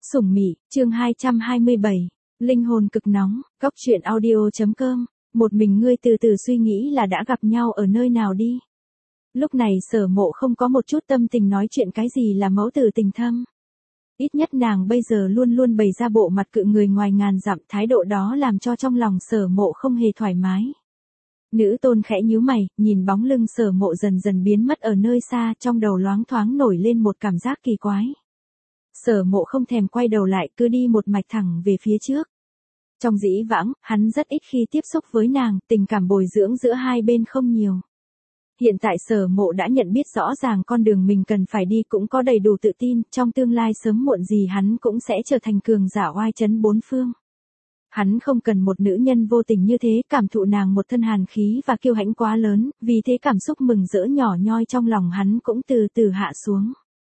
Sủng Mị, chương 227. Linh hồn cực nóng, Cóc truyện audio.com. Một mình ngươi từ từ suy nghĩ là đã gặp nhau ở nơi nào đi. Lúc này Sở Mộ không có một chút tâm tình nói chuyện cái gì là mẫu tử tình thâm. Ít nhất nàng bây giờ luôn luôn bày ra bộ mặt cự người ngoài ngàn dặm, thái độ đó làm cho trong lòng Sở Mộ không hề thoải mái. Nữ tôn khẽ nhíu mày, nhìn bóng lưng Sở Mộ dần dần biến mất ở nơi xa, trong đầu loáng thoáng nổi lên một cảm giác kỳ quái. Sở Mộ không thèm quay đầu lại, cứ đi một mạch thẳng về phía trước. Trong dĩ vãng, hắn rất ít khi tiếp xúc với nàng, tình cảm bồi dưỡng giữa hai bên không nhiều. Hiện tại Sở Mộ đã nhận biết rõ ràng con đường mình cần phải đi, cũng có đầy đủ tự tin, trong tương lai sớm muộn gì hắn cũng sẽ trở thành cường giả oai chấn bốn phương. Hắn không cần một nữ nhân vô tình như thế, cảm thụ nàng một thân hàn khí và kiêu hãnh quá lớn, vì thế cảm xúc mừng rỡ nhỏ nhoi trong lòng hắn cũng từ từ hạ xuống.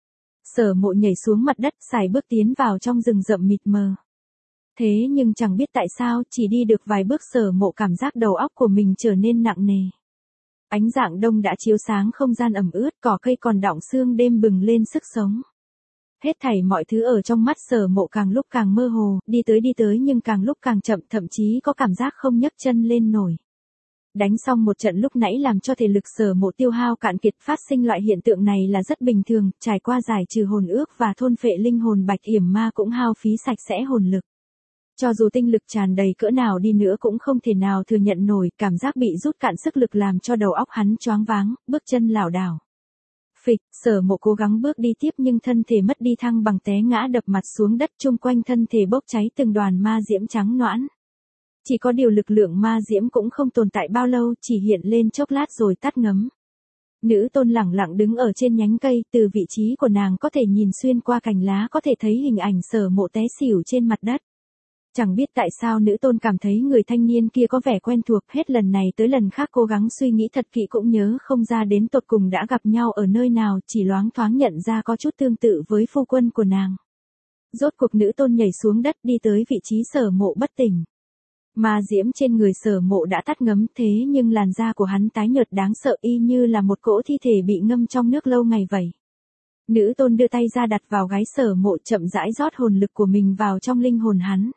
Sở Mộ nhảy xuống mặt đất, sải bước tiến vào trong rừng rậm mịt mờ. Thế nhưng chẳng biết tại sao, chỉ đi được vài bước Sở Mộ cảm giác đầu óc của mình trở nên nặng nề. Ánh rạng đông đã chiếu sáng không gian ẩm ướt, cỏ cây còn đọng sương đêm bừng lên sức sống. Hết thảy mọi thứ ở trong mắt Sở Mộ càng lúc càng mơ hồ, đi tới nhưng càng lúc càng chậm, thậm chí có cảm giác không nhấc chân lên nổi. Đánh xong một trận lúc nãy làm cho thể lực Sở Mộ tiêu hao cạn kiệt, phát sinh loại hiện tượng này là rất bình thường, trải qua giải trừ hồn ước và thôn phệ linh hồn bạch yểm ma cũng hao phí sạch sẽ hồn lực. Cho dù tinh lực tràn đầy cỡ nào đi nữa cũng không thể nào thừa nhận nổi, cảm giác bị rút cạn sức lực làm cho đầu óc hắn choáng váng, bước chân lảo đảo. Phịch, Sở Mộ cố gắng bước đi tiếp nhưng thân thể mất đi thăng bằng, té ngã đập mặt xuống đất, chung quanh thân thể bốc cháy từng đoàn ma diễm trắng nõn. Chỉ có điều lực lượng ma diễm cũng không tồn tại bao lâu, chỉ hiện lên chốc lát rồi tắt ngấm. Nữ tôn lẳng lặng đứng ở trên nhánh cây, từ vị trí của nàng có thể nhìn xuyên qua cành lá, có thể thấy hình ảnh Sở Mộ té xỉu trên mặt đất. Chẳng biết tại sao nữ tôn cảm thấy người thanh niên kia có vẻ quen thuộc, hết lần này tới lần khác cố gắng suy nghĩ thật kỹ cũng nhớ không ra đến tột cùng đã gặp nhau ở nơi nào, chỉ loáng thoáng nhận ra có chút tương tự với phu quân của nàng. Rốt cuộc nữ tôn nhảy xuống đất đi tới vị trí Sở Mộ bất tỉnh. Ma diễm trên người Sở Mộ đã tắt ngấm, thế nhưng làn da của hắn tái nhợt đáng sợ, y như là một cỗ thi thể bị ngâm trong nước lâu ngày vậy. Nữ tôn đưa tay ra đặt vào gáy Sở Mộ, chậm rãi rót hồn lực của mình vào trong linh hồn hắn.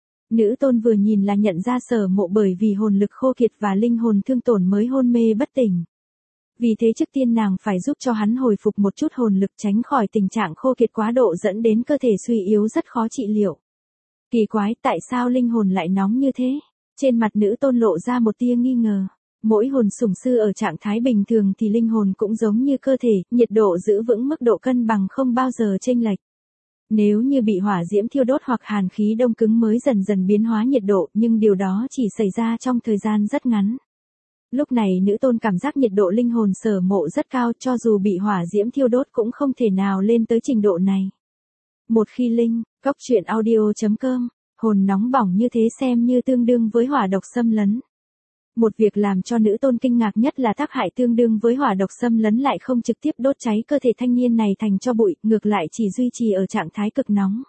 Nữ tôn vừa nhìn là nhận ra Sở Mộ bởi vì hồn lực khô kiệt và linh hồn thương tổn mới hôn mê bất tỉnh. Vì thế trước tiên nàng phải giúp cho hắn hồi phục một chút hồn lực, tránh khỏi tình trạng khô kiệt quá độ dẫn đến cơ thể suy yếu rất khó trị liệu. Kỳ quái, tại sao linh hồn lại nóng như thế? Trên mặt nữ tôn lộ ra một tia nghi ngờ. Mỗi hồn sủng sư ở trạng thái bình thường thì linh hồn cũng giống như cơ thể, nhiệt độ giữ vững mức độ cân bằng không bao giờ chênh lệch. Nếu như bị hỏa diễm thiêu đốt hoặc hàn khí đông cứng mới dần dần biến hóa nhiệt độ, nhưng điều đó chỉ xảy ra trong thời gian rất ngắn. Lúc này nữ tôn cảm giác nhiệt độ linh hồn Sở Mộ rất cao, cho dù bị hỏa diễm thiêu đốt cũng không thể nào lên tới trình độ này. Một khi Cóc truyện audio.com, hồn nóng bỏng như thế xem như tương đương với hỏa độc xâm lấn. Một việc làm cho nữ tôn kinh ngạc nhất là tác hại tương đương với hỏa độc xâm lấn lại không trực tiếp đốt cháy cơ thể thanh niên này thành tro bụi, ngược lại chỉ duy trì ở trạng thái cực nóng.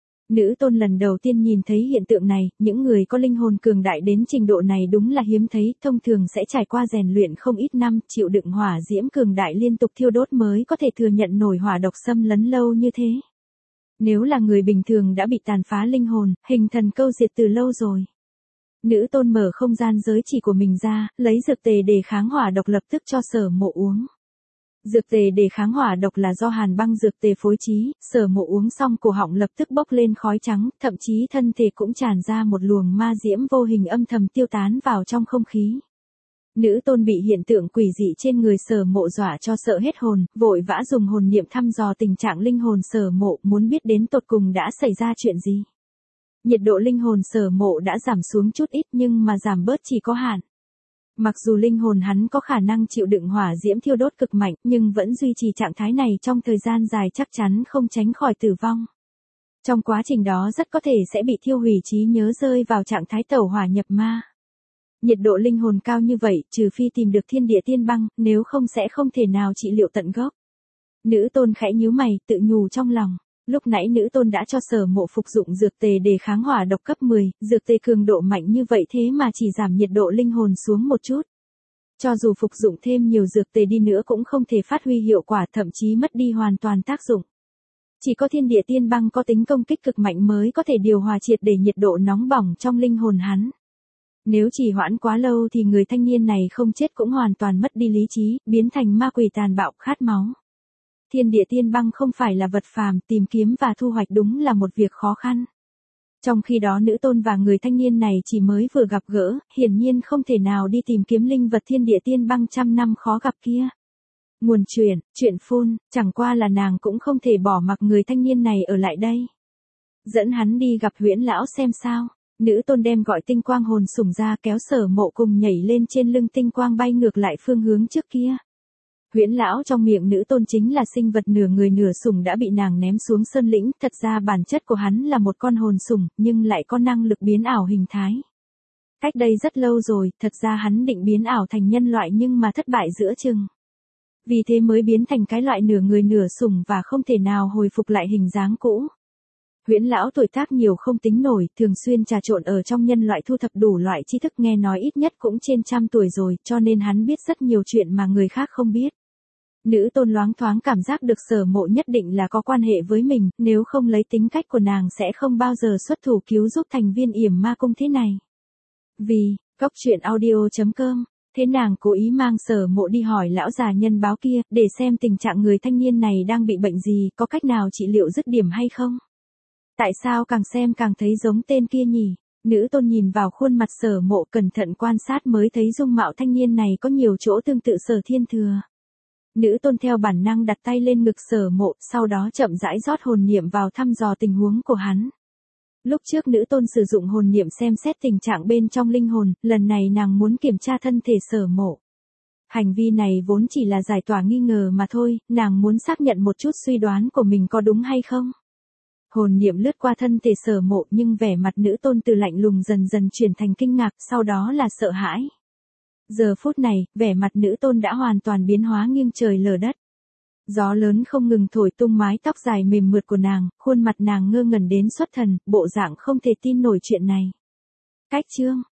Nữ tôn lần đầu tiên nhìn thấy hiện tượng này, những người có linh hồn cường đại đến trình độ này đúng là hiếm thấy, thông thường sẽ trải qua rèn luyện không ít năm, chịu đựng hỏa diễm cường đại liên tục thiêu đốt mới có thể thừa nhận nổi hỏa độc xâm lấn lâu như thế. Nếu là người bình thường đã bị tàn phá linh hồn, hình thần câu diệt từ lâu rồi. Nữ tôn mở không gian giới chỉ của mình ra, lấy dược tề đề kháng hỏa độc lập tức cho Sở Mộ uống. Dược tề đề kháng hỏa độc là do Hàn Băng dược tề phối trí, Sở Mộ uống xong cổ họng lập tức bốc lên khói trắng, thậm chí thân thể cũng tràn ra một luồng ma diễm vô hình âm thầm tiêu tán vào trong không khí. Nữ tôn bị hiện tượng quỷ dị trên người Sở Mộ dọa cho sợ hết hồn, vội vã dùng hồn niệm thăm dò tình trạng linh hồn Sở Mộ, muốn biết đến tột cùng đã xảy ra chuyện gì. Nhiệt độ linh hồn Sở Mộ đã giảm xuống chút ít nhưng mà giảm bớt chỉ có hạn. Mặc dù linh hồn hắn có khả năng chịu đựng hỏa diễm thiêu đốt cực mạnh nhưng vẫn duy trì trạng thái này trong thời gian dài chắc chắn không tránh khỏi tử vong. Trong quá trình đó rất có thể sẽ bị thiêu hủy trí nhớ, rơi vào trạng thái tẩu hỏa nhập ma. Nhiệt độ linh hồn cao như vậy, trừ phi tìm được thiên địa tiên băng, nếu không sẽ không thể nào trị liệu tận gốc. Nữ tôn khẽ nhíu mày, tự nhủ trong lòng. Lúc nãy nữ tôn đã cho Sở Mộ phục dụng dược tề đề kháng hỏa độc cấp 10, dược tề cường độ mạnh như vậy thế mà chỉ giảm nhiệt độ linh hồn xuống một chút. Cho dù phục dụng thêm nhiều dược tề đi nữa cũng không thể phát huy hiệu quả, thậm chí mất đi hoàn toàn tác dụng. Chỉ có thiên địa tiên băng có tính công kích cực mạnh mới có thể điều hòa triệt để nhiệt độ nóng bỏng trong linh hồn hắn. Nếu trì hoãn quá lâu thì người thanh niên này không chết cũng hoàn toàn mất đi lý trí, biến thành ma quỷ tàn bạo khát máu. Thiên địa tiên băng không phải là vật phàm, tìm kiếm và thu hoạch đúng là một việc khó khăn. Trong khi đó nữ tôn và người thanh niên này chỉ mới vừa gặp gỡ, hiển nhiên không thể nào đi tìm kiếm linh vật thiên địa tiên băng trăm năm khó gặp kia. Nguồn chuyện phun, chẳng qua là nàng cũng không thể bỏ mặc người thanh niên này ở lại đây. Dẫn hắn đi gặp Huyễn lão xem sao. Nữ tôn đem gọi tinh quang hồn sủng ra kéo Sở Mộ cùng nhảy lên trên lưng tinh quang bay ngược lại phương hướng trước kia. Huyễn lão trong miệng nữ tôn chính là sinh vật nửa người nửa sủng đã bị nàng ném xuống sơn lĩnh, thật ra bản chất của hắn là một con hồn sủng, nhưng lại có năng lực biến ảo hình thái. Cách đây rất lâu rồi, thật ra hắn định biến ảo thành nhân loại nhưng mà thất bại giữa chừng. Vì thế mới biến thành cái loại nửa người nửa sủng và không thể nào hồi phục lại hình dáng cũ. Huyễn lão tuổi tác nhiều không tính nổi, thường xuyên trà trộn ở trong nhân loại thu thập đủ loại tri thức, nghe nói ít nhất cũng trên 100 tuổi rồi, cho nên hắn biết rất nhiều chuyện mà người khác không biết. Nữ tôn loáng thoáng cảm giác được Sở Mộ nhất định là có quan hệ với mình, nếu không lấy tính cách của nàng sẽ không bao giờ xuất thủ cứu giúp thành viên yểm ma cung thế này. Vì, Cốc Truyện Audio.com, thế nàng cố ý mang Sở Mộ đi hỏi lão già nhân báo kia, để xem tình trạng người thanh niên này đang bị bệnh gì, có cách nào trị liệu dứt điểm hay không. Tại sao càng xem càng thấy giống tên kia nhỉ? Nữ tôn nhìn vào khuôn mặt Sở Mộ cẩn thận quan sát mới thấy dung mạo thanh niên này có nhiều chỗ tương tự Sở Thiên Thừa. Nữ tôn theo bản năng đặt tay lên ngực Sở Mộ, sau đó chậm rãi rót hồn niệm vào thăm dò tình huống của hắn. Lúc trước nữ tôn sử dụng hồn niệm xem xét tình trạng bên trong linh hồn, lần này nàng muốn kiểm tra thân thể Sở Mộ. Hành vi này vốn chỉ là giải tỏa nghi ngờ mà thôi, nàng muốn xác nhận một chút suy đoán của mình có đúng hay không. Hồn niệm lướt qua thân thể Sở Mộ nhưng vẻ mặt nữ tôn từ lạnh lùng dần dần chuyển thành kinh ngạc, sau đó là sợ hãi. Giờ phút này, vẻ mặt nữ tôn đã hoàn toàn biến hóa nghiêng trời lở đất. Gió lớn không ngừng thổi tung mái tóc dài mềm mượt của nàng, khuôn mặt nàng ngơ ngẩn đến xuất thần, bộ dạng không thể tin nổi chuyện này. Cách chương